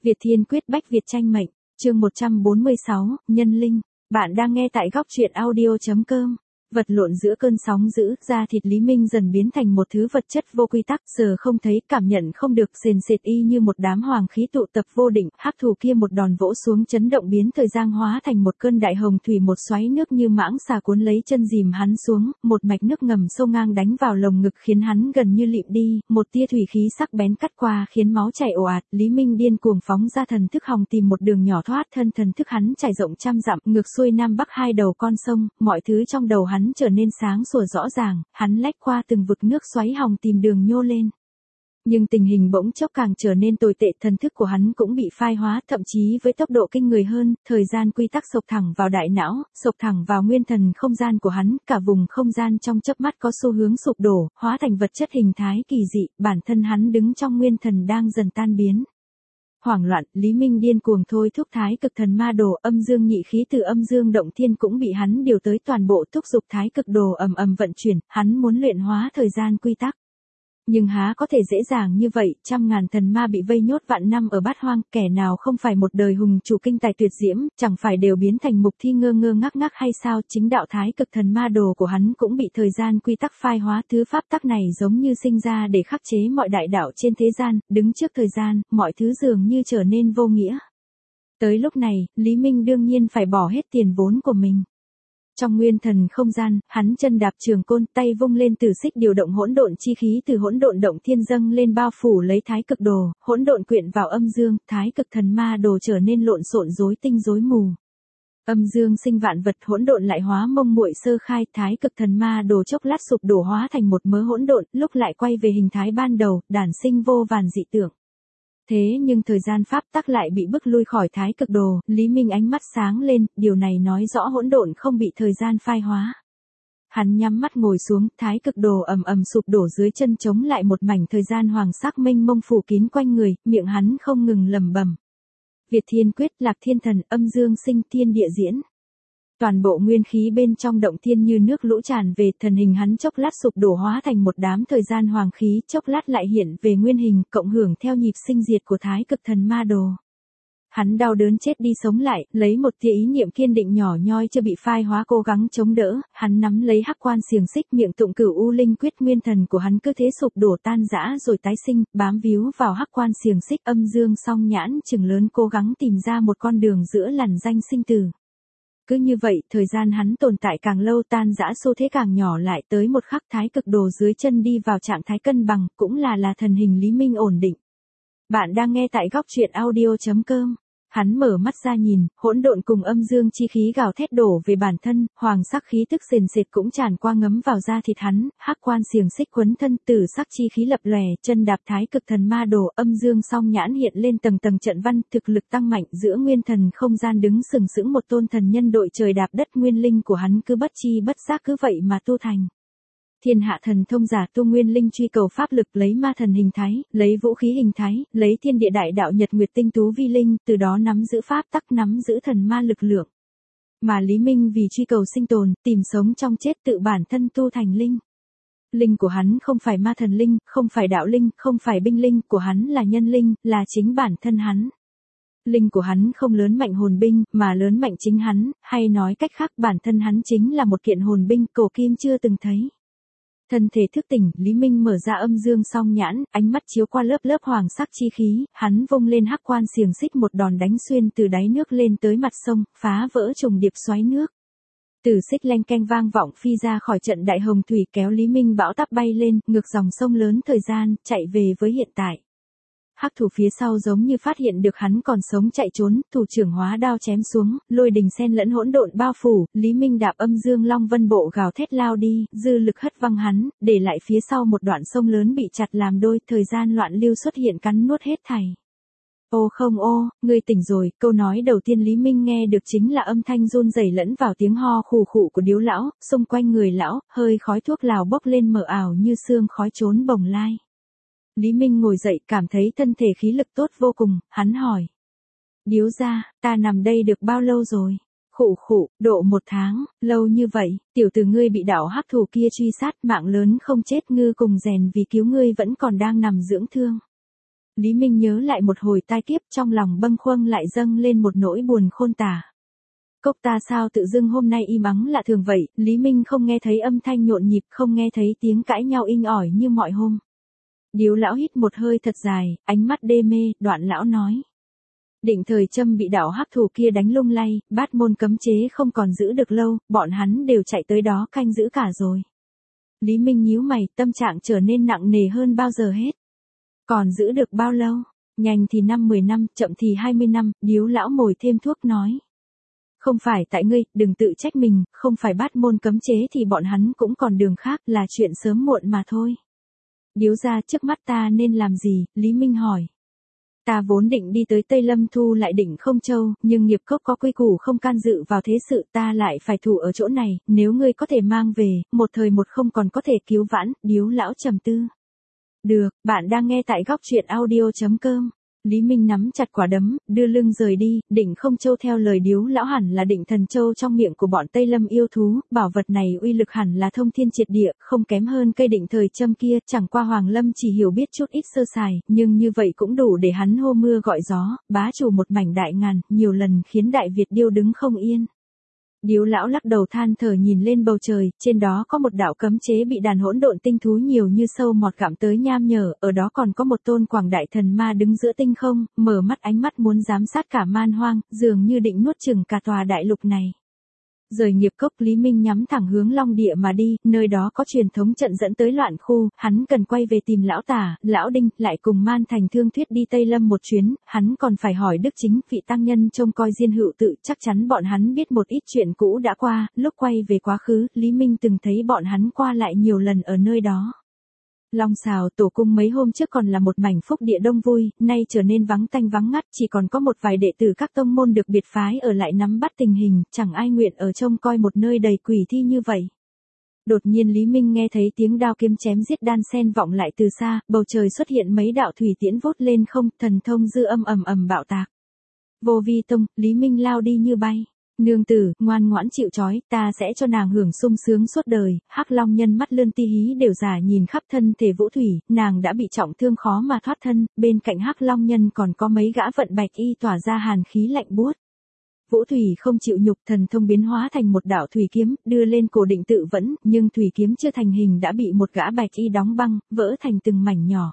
Việt Thiên Quyết Bách Việt tranh mệnh, chương 146, Nhân Linh. Bạn đang nghe tại góc truyện audio.com. Vật lộn giữa cơn sóng dữ, da thịt Lý Minh dần biến thành một thứ vật chất vô quy tắc, giờ không thấy, cảm nhận không được, sền sệt y như một đám hoàng khí tụ tập vô định, hắc thù kia một đòn vỗ xuống chấn động biến thời gian hóa thành một cơn đại hồng thủy, một xoáy nước như mãng xà cuốn lấy chân dìm hắn xuống, một mạch nước ngầm sâu ngang đánh vào lồng ngực khiến hắn gần như lịm đi, một tia thủy khí sắc bén cắt qua khiến máu chảy ồ ạt, Lý Minh điên cuồng phóng ra thần thức hòng tìm một đường nhỏ thoát thân, thần thức hắn trải rộng trăm dặm, ngược xuôi nam bắc hai đầu con sông, mọi thứ trong đầu hắn trở nên sáng sủa rõ ràng, hắn lách qua từng vực nước xoáy hòng tìm đường nhô lên. Nhưng tình hình bỗng chốc càng trở nên tồi tệ, thần thức của hắn cũng bị phai hóa, thậm chí với tốc độ kinh người hơn, thời gian quy tắc sộc thẳng vào đại não, sộc thẳng vào nguyên thần không gian của hắn, cả vùng không gian trong chớp mắt có xu hướng sụp đổ, hóa thành vật chất hình thái kỳ dị, bản thân hắn đứng trong nguyên thần đang dần tan biến. Hoảng loạn, Lý Minh điên cuồng thôi thúc thái cực thần ma đồ, âm dương nhị khí từ âm dương động thiên cũng bị hắn điều tới, toàn bộ thúc dục thái cực đồ ầm ầm vận chuyển, hắn muốn luyện hóa thời gian quy tắc. Nhưng há có thể dễ dàng như vậy, trăm ngàn thần ma bị vây nhốt vạn năm ở bát hoang, kẻ nào không phải một đời hùng chủ kinh tài tuyệt diễm, chẳng phải đều biến thành mục thi ngơ ngơ ngác ngác hay sao? Chính đạo thái cực thần ma đồ của hắn cũng bị thời gian quy tắc phai hóa, thứ pháp tắc này giống như sinh ra để khắc chế mọi đại đạo trên thế gian, đứng trước thời gian, mọi thứ dường như trở nên vô nghĩa. Tới lúc này, Lý Minh đương nhiên phải bỏ hết tiền vốn của mình. Trong nguyên thần không gian, hắn chân đạp trường côn, tay vung lên tử xích điều động hỗn độn chi khí từ hỗn độn động thiên dâng lên bao phủ lấy thái cực đồ, hỗn độn quyện vào âm dương, thái cực thần ma đồ trở nên lộn xộn rối tinh rối mù. Âm dương sinh vạn vật, hỗn độn lại hóa mông muội sơ khai, thái cực thần ma đồ chốc lát sụp đổ hóa thành một mớ hỗn độn, lúc lại quay về hình thái ban đầu, đản sinh vô vàn dị tượng. Thế nhưng thời gian pháp tắc lại bị bức lui khỏi thái cực đồ, Lý Minh ánh mắt sáng lên, điều này nói rõ hỗn độn không bị thời gian phai hóa. Hắn nhắm mắt ngồi xuống, thái cực đồ ầm ầm sụp đổ dưới chân, chống lại một mảnh thời gian hoàng sắc mênh mông phủ kín quanh người, miệng hắn không ngừng lẩm bẩm. Việt Thiên Quyết, Lạc Thiên Thần, âm dương sinh, thiên địa diễn. Toàn bộ nguyên khí bên trong động thiên như nước lũ tràn về, thần hình hắn chốc lát sụp đổ hóa thành một đám thời gian hoàng khí, chốc lát lại hiện về nguyên hình, cộng hưởng theo nhịp sinh diệt của thái cực thần ma đồ. Hắn đau đớn chết đi sống lại, lấy một tia ý niệm kiên định nhỏ nhoi chưa bị phai hóa cố gắng chống đỡ, hắn nắm lấy hắc quan xiềng xích, miệng tụng cửu u linh quyết, nguyên thần của hắn cứ thế sụp đổ tan rã rồi tái sinh, bám víu vào hắc quan xiềng xích, âm dương song nhãn chừng lớn cố gắng tìm ra một con đường giữa lằn ranh sinh tử. Cứ như vậy, thời gian hắn tồn tại càng lâu, tan rã xu thế càng nhỏ lại, tới một khắc thái cực đồ dưới chân đi vào trạng thái cân bằng, cũng là thần hình Lý Minh ổn định. Bạn đang nghe tại góc truyện audio.com. Hắn mở mắt ra nhìn, hỗn độn cùng âm dương chi khí gào thét đổ về bản thân, hoàng sắc khí tức sền sệt cũng tràn qua ngấm vào da thịt hắn, hắc quan xiềng xích quấn thân, tử sắc chi khí lập lòe, chân đạp thái cực thần ma đồ, âm dương song nhãn hiện lên tầng tầng trận văn, thực lực tăng mạnh, giữa nguyên thần không gian đứng sừng sững một tôn thần nhân đội trời đạp đất, nguyên linh của hắn cứ bất chi bất giác cứ vậy mà tu thành. Thiên hạ thần thông giả tu nguyên linh truy cầu pháp lực, lấy ma thần hình thái, lấy vũ khí hình thái, lấy thiên địa đại đạo nhật nguyệt tinh tú vi linh, từ đó nắm giữ pháp tắc, nắm giữ thần ma lực lượng. Mà Lý Minh vì truy cầu sinh tồn, tìm sống trong chết, tự bản thân tu thành linh. Linh của hắn không phải ma thần linh, không phải đạo linh, không phải binh linh, của hắn là nhân linh, là chính bản thân hắn. Linh của hắn không lớn mạnh hồn binh, mà lớn mạnh chính hắn, hay nói cách khác bản thân hắn chính là một kiện hồn binh cổ kim chưa từng thấy. Thân thể thức tỉnh, Lý Minh mở ra âm dương song nhãn, ánh mắt chiếu qua lớp lớp hoàng sắc chi khí, hắn vung lên hắc quan xiềng xích, một đòn đánh xuyên từ đáy nước lên tới mặt sông, phá vỡ trùng điệp xoáy nước. Tử xích leng keng vang vọng phi ra khỏi trận đại hồng thủy, kéo Lý Minh bão táp bay lên, ngược dòng sông lớn thời gian, chạy về với hiện tại. Hắc thủ phía sau giống như phát hiện được hắn còn sống chạy trốn, thủ trưởng hóa đao chém xuống, lôi đình xen lẫn hỗn độn bao phủ, Lý Minh đạp âm dương long vân bộ gào thét lao đi, dư lực hất văng hắn, để lại phía sau một đoạn sông lớn bị chặt làm đôi, thời gian loạn lưu xuất hiện cắn nuốt hết thảy. Ô không ô, ngươi tỉnh rồi, câu nói đầu tiên Lý Minh nghe được chính là âm thanh run rẩy lẫn vào tiếng ho khù khụ của điếu lão, xung quanh người lão, hơi khói thuốc lào bốc lên mờ ảo như sương khói trốn bồng lai. Lý Minh ngồi dậy, cảm thấy thân thể khí lực tốt vô cùng, hắn hỏi. Điếu gia, ta nằm đây được bao lâu rồi? Khụ khụ, độ 1 tháng, lâu như vậy, tiểu tử ngươi bị đạo hắc thù kia truy sát, mạng lớn không chết, ngư cùng rèn vì cứu ngươi vẫn còn đang nằm dưỡng thương. Lý Minh nhớ lại một hồi tai kiếp, trong lòng bâng khuâng lại dâng lên một nỗi buồn khôn tả. Cốc ta sao tự dưng hôm nay im ắng lạ thường vậy, Lý Minh không nghe thấy âm thanh nhộn nhịp, không nghe thấy tiếng cãi nhau inh ỏi như mọi hôm. Điếu lão hít một hơi thật dài, ánh mắt đê mê, đoạn lão nói. Định Thời Trâm bị đạo hắc thủ kia đánh lung lay, bát môn cấm chế không còn giữ được lâu, bọn hắn đều chạy tới đó canh giữ cả rồi. Lý Minh nhíu mày, tâm trạng trở nên nặng nề hơn bao giờ hết. Còn giữ được bao lâu? Nhanh thì 5-10 năm, chậm thì 20 năm, điếu lão mồi thêm thuốc nói. Không phải tại ngươi, đừng tự trách mình, không phải bát môn cấm chế thì bọn hắn cũng còn đường khác, là chuyện sớm muộn mà thôi. Điếu ra trước mắt ta nên làm gì, Lý Minh hỏi. Ta vốn định đi tới Tây Lâm thu lại Định Không Châu, nhưng nghiệp cốc có quy củ không can dự vào thế sự, ta lại phải thủ ở chỗ này, nếu ngươi có thể mang về, một thời một không còn có thể cứu vãn, điếu lão trầm tư. Được, bạn đang nghe tại góc truyện audio.com. Lý Minh nắm chặt quả đấm, đưa lưng rời đi, Định Không Châu theo lời điếu lão hẳn là Định Thần Châu trong miệng của bọn Tây Lâm yêu thú, bảo vật này uy lực hẳn là thông thiên triệt địa, không kém hơn cây Định Thời Trâm kia, chẳng qua Hoàng Lâm chỉ hiểu biết chút ít sơ sài, nhưng như vậy cũng đủ để hắn hô mưa gọi gió, bá chủ một mảnh đại ngàn, nhiều lần khiến Đại Việt điêu đứng không yên. Điếu lão lắc đầu than thở nhìn lên bầu trời, trên đó có một đạo cấm chế bị đàn hỗn độn tinh thú nhiều như sâu mọt gặm tới nham nhở, ở đó còn có một tôn quảng đại thần ma đứng giữa tinh không, mở mắt ánh mắt muốn giám sát cả man hoang, dường như định nuốt chửng cả tòa đại lục này. Rời nghiệp cốc, Lý Minh nhắm thẳng hướng Long Địa mà đi, nơi đó có truyền thống trận dẫn tới loạn khu, hắn cần quay về tìm lão Tả, lão Đinh, lại cùng Man Thành Thương Thuyết đi Tây Lâm một chuyến, hắn còn phải hỏi Đức Chính, vị tăng nhân trông coi Diên Hữu Tự, chắc chắn bọn hắn biết một ít chuyện cũ đã qua, lúc quay về quá khứ, Lý Minh từng thấy bọn hắn qua lại nhiều lần ở nơi đó. Long Xào tổ cung mấy hôm trước còn là một mảnh phúc địa đông vui, nay trở nên vắng tanh vắng ngắt, chỉ còn có một vài đệ tử các tông môn được biệt phái ở lại nắm bắt tình hình, chẳng ai nguyện ở trông coi một nơi đầy quỷ thi như vậy. Đột nhiên Lý Minh nghe thấy tiếng đao kiếm chém giết đan sen vọng lại từ xa, bầu trời xuất hiện mấy đạo thủy tiễn vút lên không, thần thông dư âm ầm ầm bạo tạc. Vô Vi Tông, Lý Minh lao đi như bay. Nương tử, ngoan ngoãn chịu trói, ta sẽ cho nàng hưởng sung sướng suốt đời. Hắc Long Nhân mắt lươn ti hí đều giả nhìn khắp thân thể Vũ Thủy, nàng đã bị trọng thương khó mà thoát thân, bên cạnh Hắc Long Nhân còn có mấy gã vận bạch y tỏa ra hàn khí lạnh buốt. Vũ Thủy không chịu nhục, thần thông biến hóa thành một đạo thủy kiếm, đưa lên cổ Định Tự Vẫn, nhưng thủy kiếm chưa thành hình đã bị một gã bạch y đóng băng, vỡ thành từng mảnh nhỏ.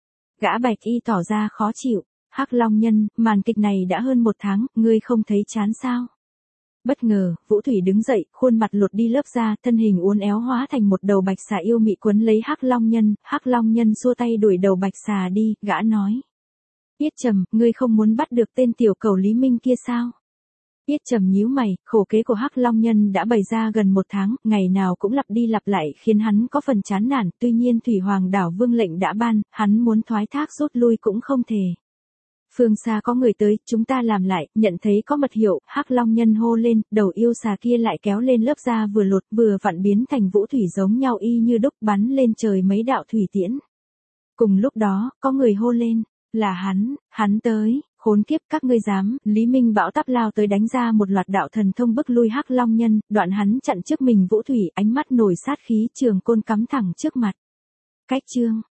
Gã bạch y tỏ ra khó chịu. Hắc Long Nhân, màn kịch này đã hơn 1 tháng, ngươi không thấy chán sao? Bất ngờ, Vũ Thủy đứng dậy, khuôn mặt lột đi lớp da, thân hình uốn éo hóa thành một đầu bạch xà yêu mị quấn lấy Hắc Long Nhân xua tay đuổi đầu bạch xà đi, gã nói. Yết Trầm, ngươi không muốn bắt được tên tiểu cầu Lý Minh kia sao? Yết Trầm nhíu mày, khổ kế của Hắc Long Nhân đã bày ra gần 1 tháng, ngày nào cũng lặp đi lặp lại khiến hắn có phần chán nản, tuy nhiên Thủy Hoàng đảo vương lệnh đã ban, hắn muốn thoái thác rút lui cũng không thể. Phương xa có người tới, chúng ta làm lại, nhận thấy có mật hiệu, Hắc Long Nhân hô lên, đầu yêu xà kia lại kéo lên lớp da vừa lột vừa vặn biến thành vũ thủy giống nhau y như đúc bắn lên trời mấy đạo thủy tiễn. Cùng lúc đó, có người hô lên, là hắn tới, khốn kiếp các ngươi dám, Lý Minh bão táp lao tới đánh ra một loạt đạo thần thông bức lui Hắc Long Nhân, đoạn hắn chặn trước mình vũ thủy, ánh mắt nổi sát khí trường côn cắm thẳng trước mặt. Cách chương